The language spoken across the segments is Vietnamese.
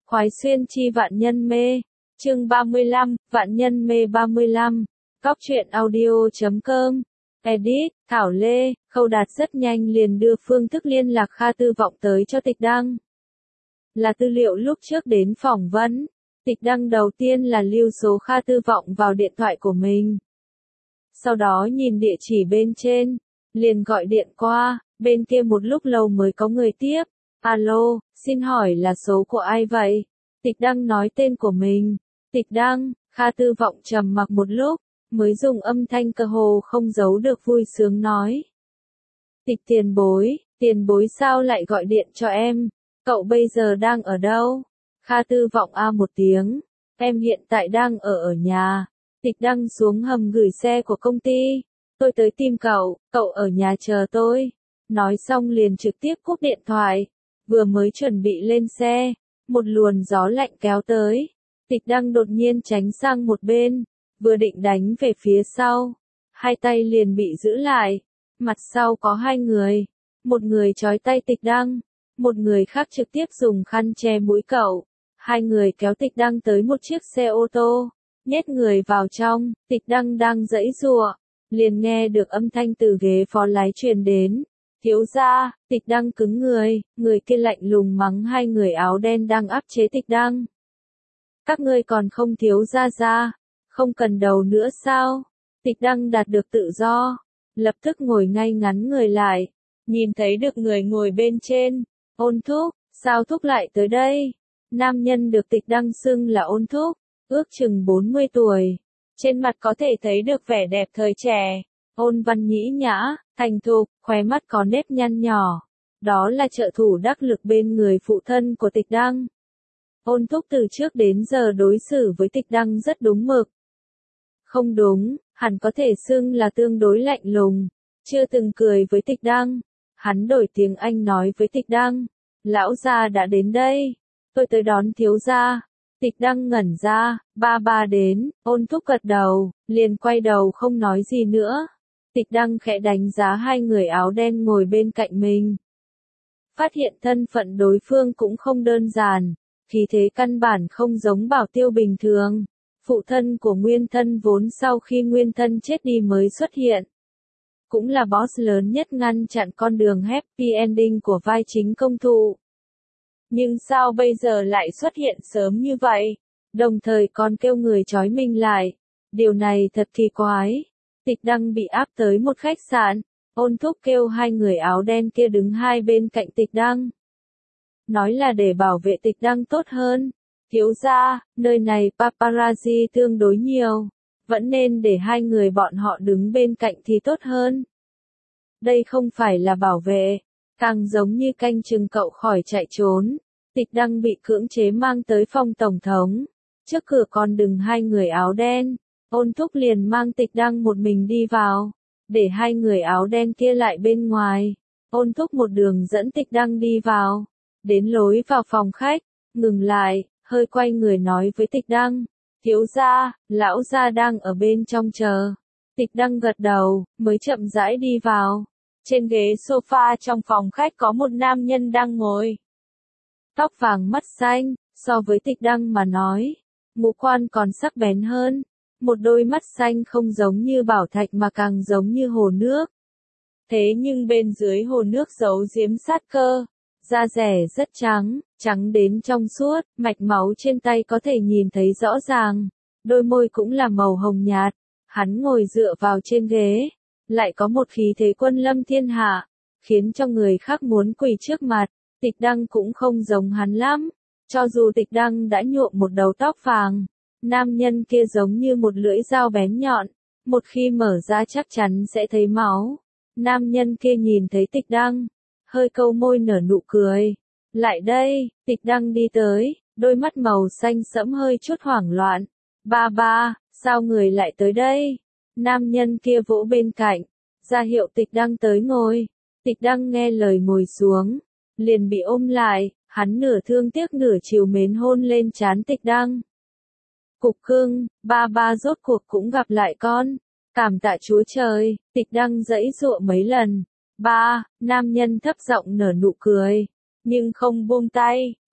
Khoái xuyên chi vạn nhân mê. Chương 35, vạn nhân mê 35. Cóc truyện audio.com. Edit, Thảo Lê, Khâu Đạt rất nhanh liền đưa phương thức liên lạc Kha Tư Vọng tới cho Tịch Đăng. Là tư liệu lúc trước đến phỏng vấn. Tịch Đăng đầu tiên là lưu số Kha Tư Vọng vào điện thoại của mình. Sau đó nhìn địa chỉ bên trên, liền gọi điện qua, bên kia một lúc lâu mới có người tiếp. Alo, xin hỏi là số của ai vậy? Tịch Đăng nói tên của mình. Tịch Đăng, Kha Tư Vọng trầm mặc một lúc, mới dùng âm thanh cơ hồ không giấu được vui sướng nói. Tịch tiền bối sao lại gọi điện cho em? Cậu bây giờ đang ở đâu? Kha Tư Vọng a một tiếng, em hiện tại đang ở nhà. Tịch Đăng xuống hầm gửi xe của công ty. Tôi tới tìm cậu ở nhà chờ tôi. Nói xong liền trực tiếp cúp điện thoại. Vừa mới chuẩn bị lên xe, một luồng gió lạnh kéo tới. Tịch Đăng đột nhiên tránh sang một bên, vừa định đánh về phía sau. Hai tay liền bị giữ lại. Mặt sau có hai người. Một người trói tay Tịch Đăng, một người khác trực tiếp dùng khăn che mũi cậu. Hai người kéo Tịch Đăng tới một chiếc xe ô tô, nhét người vào trong. Tịch Đăng đang giãy giụa, liền nghe được âm thanh từ ghế phó lái truyền đến. Thiếu gia. Tịch Đăng cứng người kia lạnh lùng mắng hai người áo đen đang áp chế Tịch Đăng. Các ngươi còn không thiếu gia, không cần đầu nữa sao? Tịch Đăng đạt được tự do, lập tức ngồi ngay ngắn người lại, nhìn thấy được người ngồi bên trên. Ôn Thúc, sao Thúc lại tới đây? Nam nhân được Tịch Đăng xưng là Ôn Thúc, ước chừng 40 tuổi, trên mặt có thể thấy được vẻ đẹp thời trẻ. Ôn văn nhĩ nhã, thành thục, khóe mắt có nếp nhăn nhỏ. Đó là trợ thủ đắc lực bên người phụ thân của Tịch Đăng. Ôn Thúc từ trước đến giờ đối xử với Tịch Đăng rất đúng mực. Không đúng, hẳn có thể xưng là tương đối lạnh lùng, chưa từng cười với Tịch Đăng. Hắn đổi tiếng Anh nói với Tịch Đăng, lão gia đã đến đây, tôi tới đón thiếu gia. Tịch Đăng ngẩn ra, ba đến. Ôn Thúc gật đầu, liền quay đầu không nói gì nữa. Tịch Đăng khẽ đánh giá hai người áo đen ngồi bên cạnh mình. Phát hiện thân phận đối phương cũng không đơn giản, khí thế căn bản không giống Bảo Tiêu bình thường. Phụ thân của Nguyên Thân vốn sau khi Nguyên Thân chết đi mới xuất hiện. Cũng là boss lớn nhất ngăn chặn con đường happy ending của vai chính công thụ. Nhưng sao bây giờ lại xuất hiện sớm như vậy? Đồng thời còn kêu người trói mình lại. Điều này thật kỳ quái. Tịch Đăng bị áp tới một khách sạn. Ôn Thúc kêu hai người áo đen kia đứng hai bên cạnh Tịch Đăng. Nói là để bảo vệ Tịch Đăng tốt hơn. Thiếu gia, nơi này paparazzi tương đối nhiều. Vẫn nên để hai người bọn họ đứng bên cạnh thì tốt hơn. Đây không phải là bảo vệ, càng giống như canh chừng cậu khỏi chạy trốn. Tịch Đăng bị cưỡng chế mang tới phòng tổng thống. Trước cửa còn đứng hai người áo đen. Ôn Thúc liền mang Tịch Đăng một mình đi vào, để hai người áo đen kia lại bên ngoài. Ôn Thúc một đường dẫn Tịch Đăng đi vào, đến lối vào phòng khách, ngừng lại, hơi quay người nói với Tịch Đăng, thiếu gia, lão gia đang ở bên trong chờ. Tịch Đăng gật đầu, mới chậm rãi đi vào. Trên ghế sofa trong phòng khách có một nam nhân đang ngồi. Tóc vàng mắt xanh, so với Tịch Đăng mà nói, ngũ quan còn sắc bén hơn. Một đôi mắt xanh không giống như bảo thạch mà càng giống như hồ nước. Thế nhưng bên dưới hồ nước giấu giếm sát cơ. Da rẻ rất trắng, trắng đến trong suốt, mạch máu trên tay có thể nhìn thấy rõ ràng. Đôi môi cũng là màu hồng nhạt. Hắn ngồi dựa vào trên ghế, lại có một khí thế quân lâm thiên hạ, khiến cho người khác muốn quỳ trước mặt. Tịch Đăng cũng không giống hắn lắm. Cho dù Tịch Đăng đã nhuộm một đầu tóc vàng, nam nhân kia giống như một lưỡi dao bén nhọn, một khi mở ra chắc chắn sẽ thấy máu. Nam nhân kia nhìn thấy Tịch Đăng, hơi câu môi nở nụ cười. Lại đây. Tịch Đăng đi tới, đôi mắt màu xanh sẫm hơi chút hoảng loạn. Ba, sao người lại tới đây? Nam nhân kia vỗ bên cạnh, ra hiệu Tịch Đăng tới ngồi. Tịch Đăng nghe lời ngồi xuống, liền bị ôm lại, hắn nửa thương tiếc nửa trìu mến hôn lên trán Tịch Đăng. Cục cưng, ba rốt cuộc cũng gặp lại con. Cảm tạ Chúa Trời. Tịch Đăng giãy giụa mấy lần. Ba, nam nhân thấp giọng nở nụ cười, nhưng không buông tay.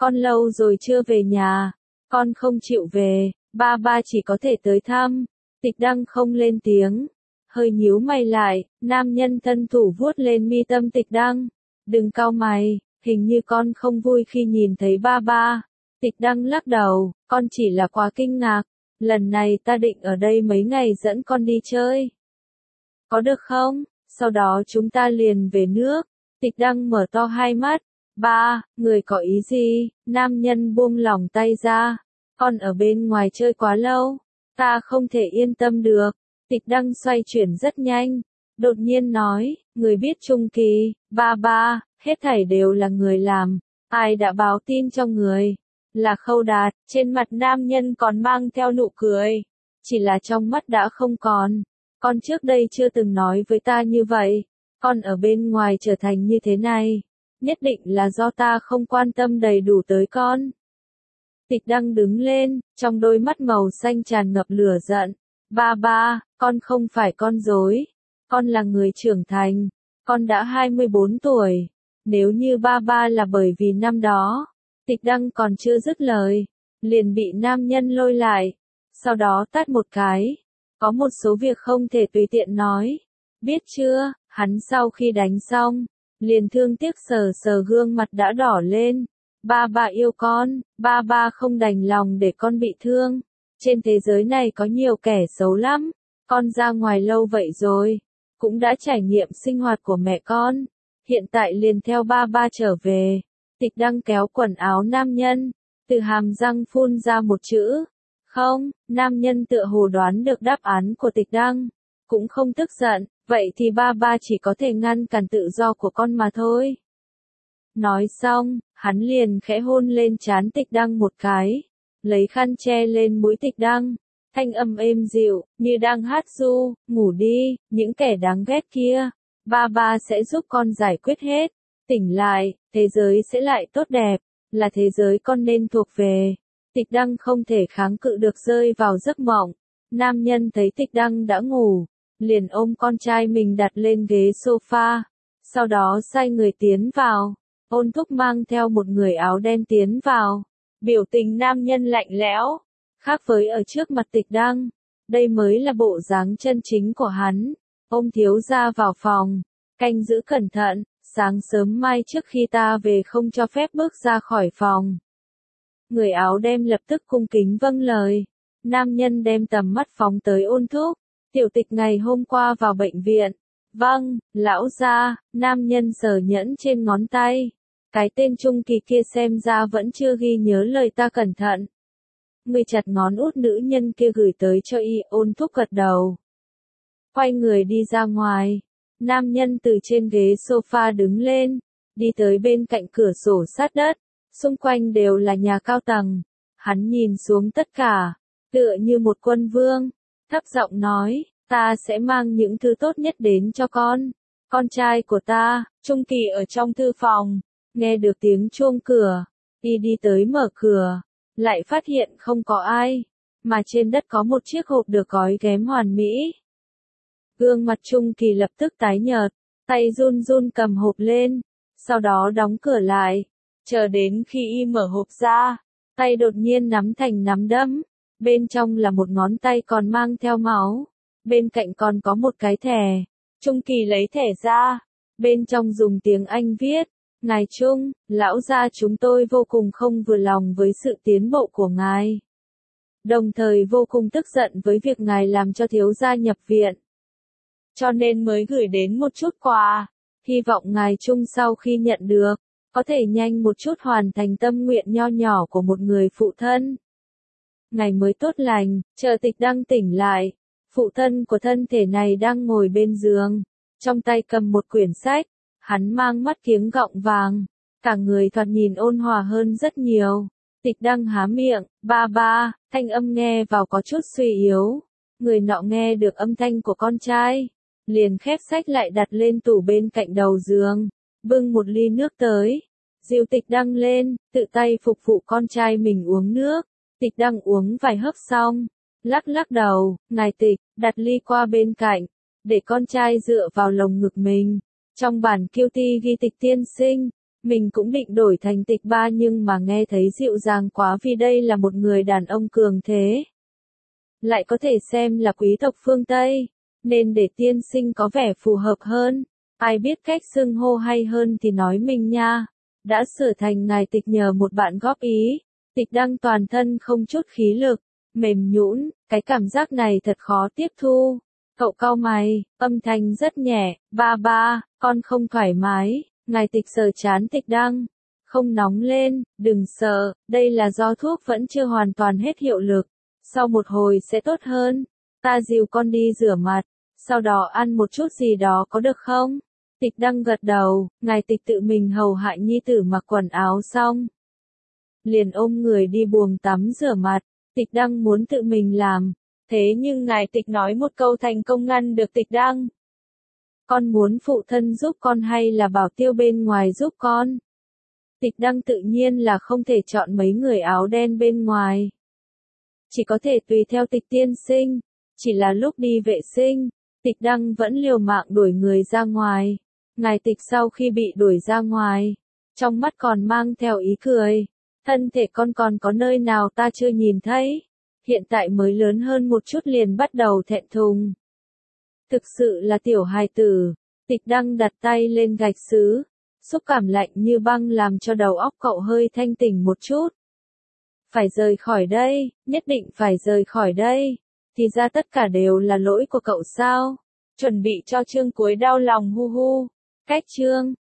con lâu rồi chưa về nhà, con không chịu về, ba ba chỉ có thể tới thăm. Tịch Đăng không lên tiếng, hơi nhíu mày lại, nam nhân thân thủ vuốt lên mi tâm Tịch Đăng. Đừng cau mày, hình như con không vui khi nhìn thấy ba ba. Tịch Đăng lắc đầu, con chỉ là quá kinh ngạc, lần này ta định ở đây mấy ngày dẫn con đi chơi. Có được không? Sau đó chúng ta liền về nước. Tịch Đăng mở to hai mắt. Ba, người có ý gì? Nam nhân buông lỏng tay ra. Con ở bên ngoài chơi quá lâu, ta không thể yên tâm được. Tịch Đăng xoay chuyển rất nhanh, đột nhiên nói, người biết Trung Kỳ, ba ba, hết thảy đều là người làm, ai đã báo tin cho người? Là Khâu Đạt. Trên mặt nam nhân còn mang theo nụ cười, chỉ là trong mắt đã không còn. Con trước đây chưa từng nói với ta như vậy, con ở bên ngoài trở thành như thế này, nhất định là do ta không quan tâm đầy đủ tới con. Tịch Đăng đứng lên, trong đôi mắt màu xanh tràn ngập lửa giận. Ba ba, con không phải con rối, con là người trưởng thành, con đã 24 tuổi. Nếu như ba ba là bởi vì năm đó, Tịch Đăng còn chưa dứt lời, liền bị nam nhân lôi lại, sau đó tát một cái. Có một số việc không thể tùy tiện nói, biết chưa? Hắn sau khi đánh xong, liền thương tiếc sờ sờ gương mặt đã đỏ lên. Ba ba yêu con, ba ba không đành lòng để con bị thương. Trên thế giới này có nhiều kẻ xấu lắm, con ra ngoài lâu vậy rồi, cũng đã trải nghiệm sinh hoạt của mẹ con, hiện tại liền theo ba ba trở về. Tịch Đăng kéo quần áo nam nhân, từ hàm răng phun ra một chữ. Không, nam nhân tựa hồ đoán được đáp án của Tịch Đăng, cũng không tức giận, vậy thì ba ba chỉ có thể ngăn cản tự do của con mà thôi. Nói xong, hắn liền khẽ hôn lên trán Tịch Đăng một cái, lấy khăn che lên mũi Tịch Đăng, thanh âm êm dịu, như đang hát ru, ngủ đi, những kẻ đáng ghét kia, ba ba sẽ giúp con giải quyết hết, tỉnh lại, thế giới sẽ lại tốt đẹp, là thế giới con nên thuộc về. Tịch Đăng không thể kháng cự được rơi vào giấc mộng, nam nhân thấy Tịch Đăng đã ngủ, liền ôm con trai mình đặt lên ghế sofa, sau đó sai người tiến vào. Ôn Thúc mang theo một người áo đen tiến vào, biểu tình nam nhân lạnh lẽo, khác với ở trước mặt Tịch Đăng, đây mới là bộ dáng chân chính của hắn. Ôm thiếu gia vào phòng, canh giữ cẩn thận, sáng sớm mai trước khi ta về không cho phép bước ra khỏi phòng. Người áo đen lập tức cung kính vâng lời, nam nhân đem tầm mắt phóng tới Ôn Thúc, tiểu Tịch ngày hôm qua vào bệnh viện. Vâng, lão gia. Nam nhân sờ nhẫn trên ngón tay. Cái tên Trung Kỳ kia xem ra vẫn chưa ghi nhớ lời ta cẩn thận. Người chặt ngón út nữ nhân kia gửi tới cho y. Ôn Thúc gật đầu, quay người đi ra ngoài. Nam nhân từ trên ghế sofa đứng lên, đi tới bên cạnh cửa sổ sát đất, xung quanh đều là nhà cao tầng. Hắn nhìn xuống tất cả, tựa như một quân vương, thấp giọng nói, ta sẽ mang những thứ tốt nhất đến cho con trai của ta. Trung Kỳ ở trong thư phòng, nghe được tiếng chuông cửa, y đi tới mở cửa, lại phát hiện không có ai, mà trên đất có một chiếc hộp được gói ghém hoàn mỹ. Gương mặt Trung Kỳ lập tức tái nhợt, tay run run cầm hộp lên, sau đó đóng cửa lại, chờ đến khi y mở hộp ra, tay đột nhiên nắm thành nắm đấm, bên trong là một ngón tay còn mang theo máu, bên cạnh còn có một cái thẻ. Trung Kỳ lấy thẻ ra, bên trong dùng tiếng Anh viết, ngài Trung, lão gia chúng tôi vô cùng không vừa lòng với sự tiến bộ của ngài, đồng thời vô cùng tức giận với việc ngài làm cho thiếu gia nhập viện, cho nên mới gửi đến một chút quà, hy vọng ngài Trung sau khi nhận được, có thể nhanh một chút hoàn thành tâm nguyện nho nhỏ của một người phụ thân. Ngày mới tốt lành, chờ Tịch Đăng tỉnh lại, phụ thân của thân thể này đang ngồi bên giường, trong tay cầm một quyển sách, hắn mang mắt kiếng gọng vàng, cả người thoạt nhìn ôn hòa hơn rất nhiều. Tịch Đăng há miệng, ba ba, thanh âm nghe vào có chút suy yếu. Người nọ nghe được âm thanh của con trai, liền khép sách lại đặt lên tủ bên cạnh đầu giường, bưng một ly nước tới, dìu Tịch Đăng lên, tự tay phục vụ con trai mình uống nước. Tịch Đăng uống vài hớp xong, lắc lắc đầu, ngài Tịch, đặt ly qua bên cạnh, để con trai dựa vào lồng ngực mình. Trong bản kiêu ti ghi Tịch tiên sinh, Mình cũng định đổi thành Tịch Ba nhưng mà nghe thấy dịu dàng quá vì đây là một người đàn ông cường thế. Lại có thể xem là quý tộc phương Tây, nên để tiên sinh có vẻ phù hợp hơn. Ai biết cách xưng hô hay hơn thì nói mình nha. Đã sửa thành ngài Tịch nhờ một bạn góp ý. Tịch Đăng toàn thân không chút khí lực, mềm nhũn, cái cảm giác này thật khó tiếp thu. Cậu cau mày, âm thanh rất nhẹ, ba, con không thoải mái. Ngài Tịch sờ trán Tịch Đăng. Không nóng lên, đừng sợ, đây là do thuốc vẫn chưa hoàn toàn hết hiệu lực. Sau một hồi sẽ tốt hơn. Ta dìu con đi rửa mặt, sau đó ăn một chút gì đó có được không? Tịch Đăng gật đầu, ngài Tịch tự mình hầu hạ nhi tử mặc quần áo xong. Liền ôm người đi buồng tắm rửa mặt, Tịch Đăng muốn tự mình làm. Thế nhưng ngài Tịch nói một câu thành công ngăn được Tịch Đăng. Con muốn phụ thân giúp con hay là bảo tiêu bên ngoài giúp con? Tịch Đăng tự nhiên là không thể chọn mấy người áo đen bên ngoài. Chỉ có thể tùy theo Tịch tiên sinh. Chỉ là lúc đi vệ sinh, Tịch Đăng vẫn liều mạng đuổi người ra ngoài. Ngài Tịch sau khi bị đuổi ra ngoài, trong mắt còn mang theo ý cười. Thân thể con còn có nơi nào ta chưa nhìn thấy. Hiện tại mới lớn hơn một chút liền bắt đầu thẹn thùng. Thực sự là tiểu hài tử. Tịch Đăng đặt tay lên gạch sứ. Xúc cảm lạnh như băng làm cho đầu óc cậu hơi thanh tỉnh một chút. Phải rời khỏi đây, nhất định phải rời khỏi đây. Thì ra tất cả đều là lỗi của cậu sao? Chuẩn bị cho chương cuối đau lòng hu hu. Cách chương